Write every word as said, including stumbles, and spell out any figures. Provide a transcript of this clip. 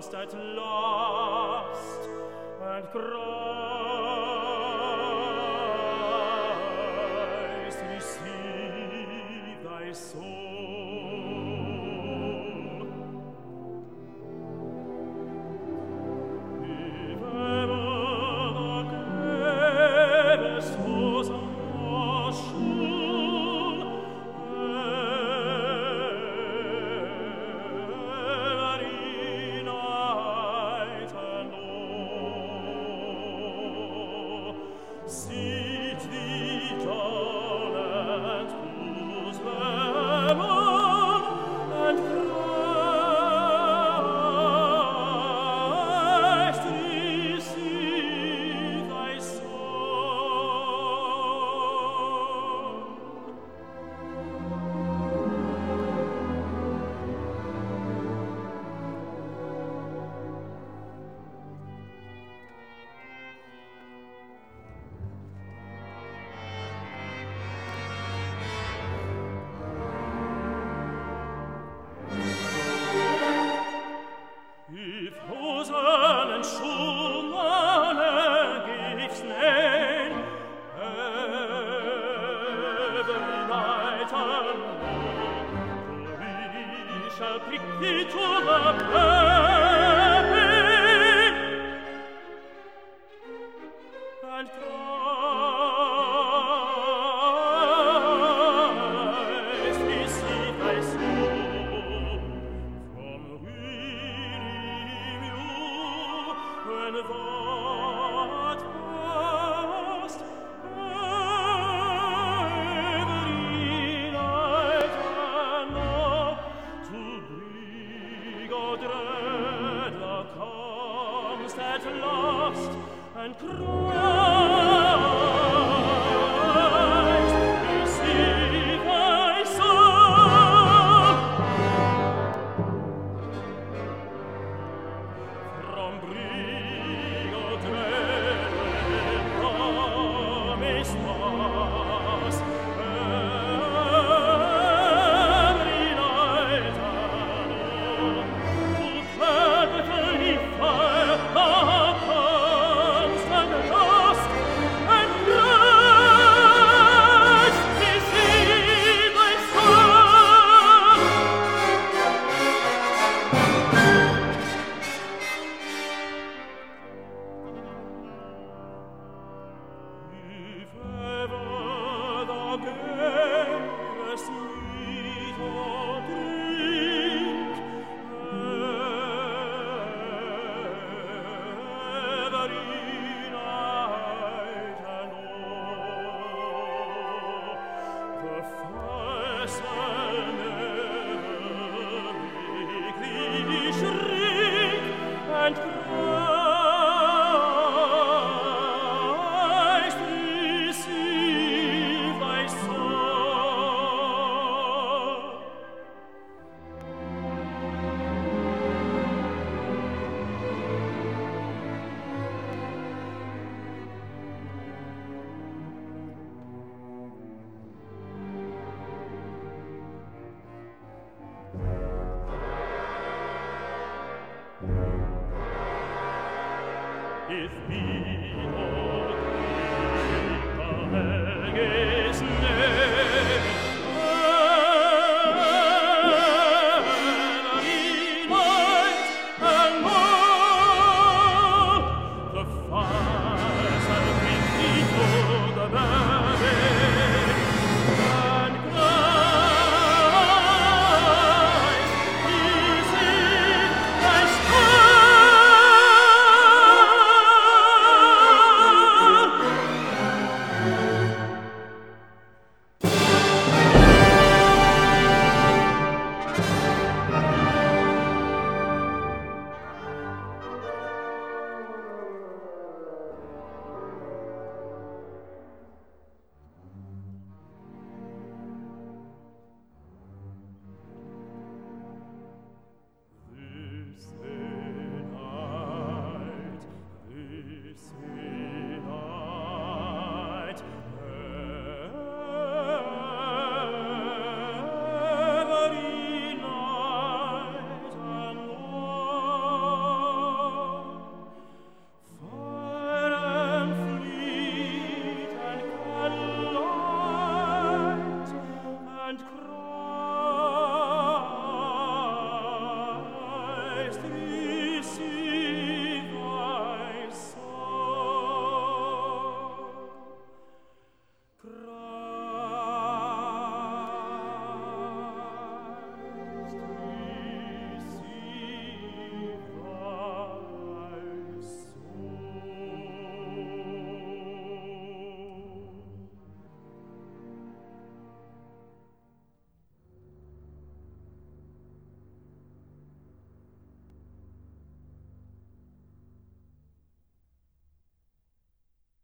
comest at last, and Christ receive thy soul. If ever thou gavest us a motion, every night and all, sit thee down and pose them on, and Christ receive thy soul. If Hosen and Schumann gives name, every night and morn, we shall prick thee to the baby, and Christ receive thy soul from weary view, when thou art past every night and now to bring, O dread, thou comest at last, and Christ receive thy soul. From brig, O dread, when comest past every night and all, to perfectly fire thou comest at last, and Christ receive thy soul. If ever thou gavest meat or drink, every night and all, the first shall never make thee shrink, and Christ receive thy soul. If be not the